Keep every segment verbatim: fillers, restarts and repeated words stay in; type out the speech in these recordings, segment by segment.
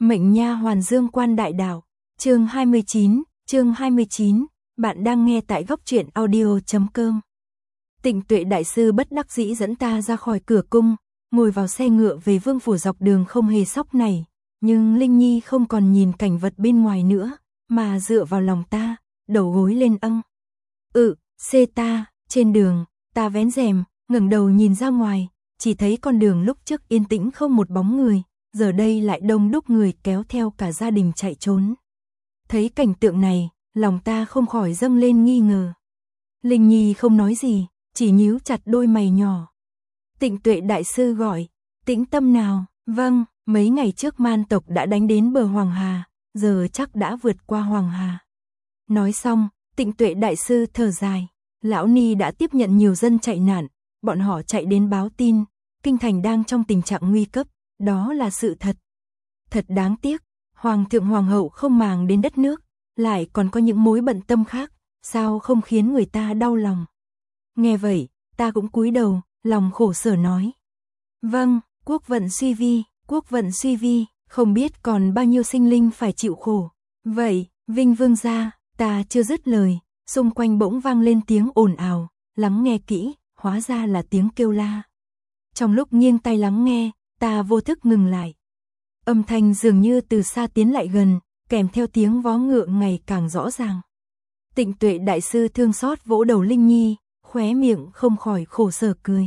Mệnh nha hoàn Dương Quan Đại Đạo, chương hai mươi chín, chương hai mươi chín, bạn đang nghe tại góc truyện audio chấm com. Tịnh Tuệ đại sư bất đắc dĩ dẫn ta ra khỏi cửa cung, ngồi vào xe ngựa về vương phủ, dọc đường không hề sóc này, nhưng Linh Nhi không còn nhìn cảnh vật bên ngoài nữa, mà dựa vào lòng ta, đầu gối lên âng. Ừ, xê ta, trên đường, ta vén rèm, ngẩng đầu nhìn ra ngoài, chỉ thấy con đường lúc trước yên tĩnh không một bóng người, giờ đây lại đông đúc người kéo theo cả gia đình chạy trốn. Thấy cảnh tượng này, lòng ta không khỏi dâng lên nghi ngờ. Linh Nhi không nói gì, chỉ nhíu chặt đôi mày nhỏ. Tịnh Tuệ đại sư gọi, tĩnh tâm nào, vâng, mấy ngày trước man tộc đã đánh đến bờ Hoàng Hà, giờ chắc đã vượt qua Hoàng Hà. Nói xong, Tịnh Tuệ đại sư thở dài, lão ni đã tiếp nhận nhiều dân chạy nạn, bọn họ chạy đến báo tin, kinh thành đang trong tình trạng nguy cấp, đó là sự thật. Thật đáng tiếc, Hoàng thượng Hoàng hậu không màng đến đất nước, lại còn có những mối bận tâm khác, sao không khiến người ta đau lòng. Nghe vậy, ta cũng cúi đầu, lòng khổ sở nói. Vâng, quốc vận suy vi, quốc vận suy vi, không biết còn bao nhiêu sinh linh phải chịu khổ. Vậy, Vinh Vương gia, ta chưa dứt lời, xung quanh bỗng vang lên tiếng ồn ào, lắng nghe kỹ, hóa ra là tiếng kêu la. Trong lúc nghiêng tai lắng nghe, ta vô thức ngừng lại. Âm thanh dường như từ xa tiến lại gần, kèm theo tiếng vó ngựa ngày càng rõ ràng. Tịnh Tuệ đại sư thương xót vỗ đầu Linh Nhi, khóe miệng không khỏi khổ sở cười.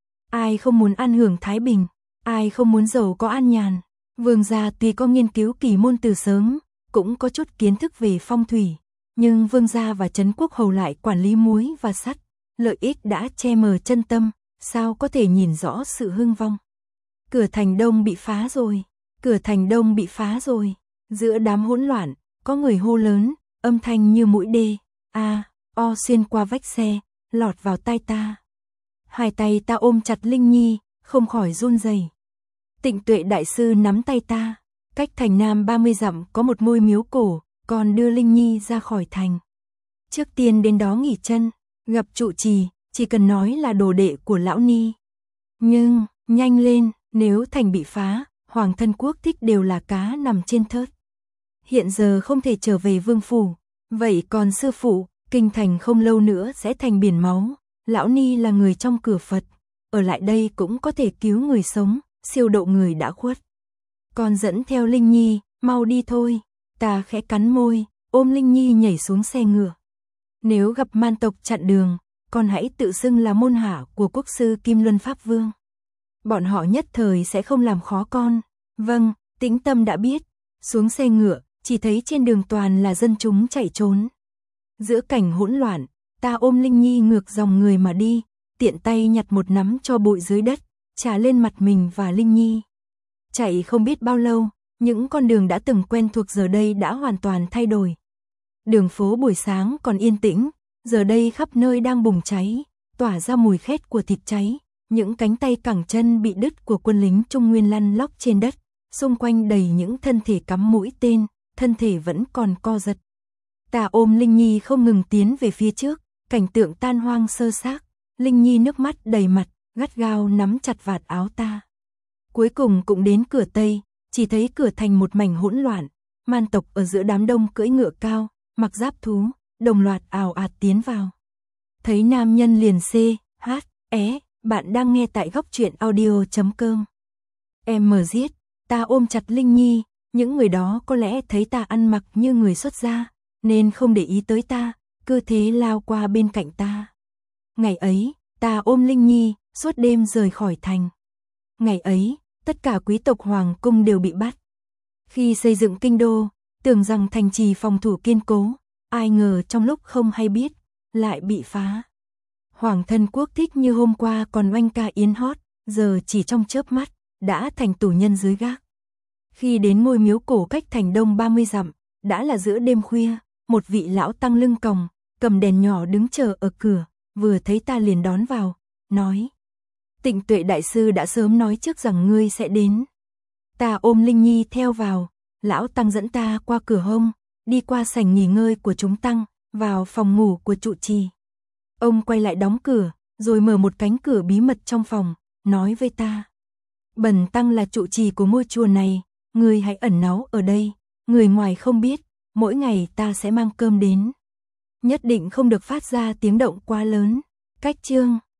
Ai không muốn an hưởng thái bình, ai không muốn giàu có an nhàn. Vương gia tuy có nghiên cứu kỳ môn từ sớm, cũng có chút kiến thức về phong thủy, nhưng vương gia và trấn quốc hầu lại quản lý muối và sắt, lợi ích đã che mờ chân tâm, sao có thể nhìn rõ sự hưng vong. Cửa thành đông bị phá rồi, cửa thành đông bị phá rồi. Giữa đám hỗn loạn, có người hô lớn, âm thanh như mũi đê, a, o xuyên qua vách xe, lọt vào tai ta. Hai tay ta ôm chặt Linh Nhi, không khỏi run rẩy. Tịnh Tuệ đại sư nắm tay ta, cách thành nam ba mươi dặm có một ngôi miếu cổ, còn đưa Linh Nhi ra khỏi thành. Trước tiên đến đó nghỉ chân, gặp trụ trì, chỉ cần nói là đồ đệ của lão ni. Nhưng, nhanh lên, nếu thành bị phá, hoàng thân quốc thích đều là cá nằm trên thớt. Hiện giờ không thể trở về vương phủ, vậy còn sư phụ, kinh thành không lâu nữa sẽ thành biển máu, lão ni là người trong cửa Phật, ở lại đây cũng có thể cứu người sống, siêu độ người đã khuất. Con dẫn theo Linh Nhi, mau đi thôi. Ta khẽ cắn môi, ôm Linh Nhi nhảy xuống xe ngựa. Nếu gặp man tộc chặn đường, con hãy tự xưng là môn hạ của quốc sư Kim Luân Pháp Vương. Bọn họ nhất thời sẽ không làm khó con. Vâng, tĩnh tâm đã biết. Xuống xe ngựa, chỉ thấy trên đường toàn là dân chúng chạy trốn. Giữa cảnh hỗn loạn, ta ôm Linh Nhi ngược dòng người mà đi, tiện tay nhặt một nắm tro bụi dưới đất, trà lên mặt mình và Linh Nhi. Chạy không biết bao lâu, những con đường đã từng quen thuộc giờ đây đã hoàn toàn thay đổi. Đường phố buổi sáng còn yên tĩnh, giờ đây khắp nơi đang bùng cháy, tỏa ra mùi khét của thịt cháy, những cánh tay cẳng chân bị đứt của quân lính Trung Nguyên lăn lóc trên đất, xung quanh đầy những thân thể cắm mũi tên, thân thể vẫn còn co giật. Ta ôm Linh Nhi không ngừng tiến về phía trước, cảnh tượng tan hoang sơ xác, Linh Nhi nước mắt đầy mặt, gắt gao nắm chặt vạt áo ta. Cuối cùng cũng đến cửa Tây, chỉ thấy cửa thành một mảnh hỗn loạn, man tộc ở giữa đám đông cưỡi ngựa cao, mặc giáp thú, đồng loạt ào ạt tiến vào. Thấy nam nhân liền xê, hát, é, bạn đang nghe tại góc truyện audio chấm com. Em mở giết, ta ôm chặt Linh Nhi, những người đó có lẽ thấy ta ăn mặc như người xuất gia, nên không để ý tới ta, cứ thế lao qua bên cạnh ta. Ngày ấy, ta ôm Linh Nhi, suốt đêm rời khỏi thành. Ngày ấy, tất cả quý tộc hoàng cung đều bị bắt. Khi xây dựng kinh đô, tưởng rằng thành trì phòng thủ kiên cố, ai ngờ trong lúc không hay biết, lại bị phá. Hoàng thân quốc thích như hôm qua còn oanh ca yến hót, giờ chỉ trong chớp mắt, đã thành tù nhân dưới gác. Khi đến ngôi miếu cổ cách thành đông ba mươi dặm, đã là giữa đêm khuya, một vị lão tăng lưng còng, cầm đèn nhỏ đứng chờ ở cửa, vừa thấy ta liền đón vào, nói. Tịnh Tuệ đại sư đã sớm nói trước rằng ngươi sẽ đến. Ta ôm Linh Nhi theo vào, lão tăng dẫn ta qua cửa hông, đi qua sảnh nghỉ ngơi của chúng tăng, vào phòng ngủ của trụ trì. Ông quay lại đóng cửa, rồi mở một cánh cửa bí mật trong phòng, nói với ta. Bần tăng là trụ trì của ngôi chùa này, Ngươi hãy ẩn náu ở đây, người ngoài không biết, mỗi ngày ta sẽ mang cơm đến. Nhất định không được phát ra tiếng động quá lớn. Cách chương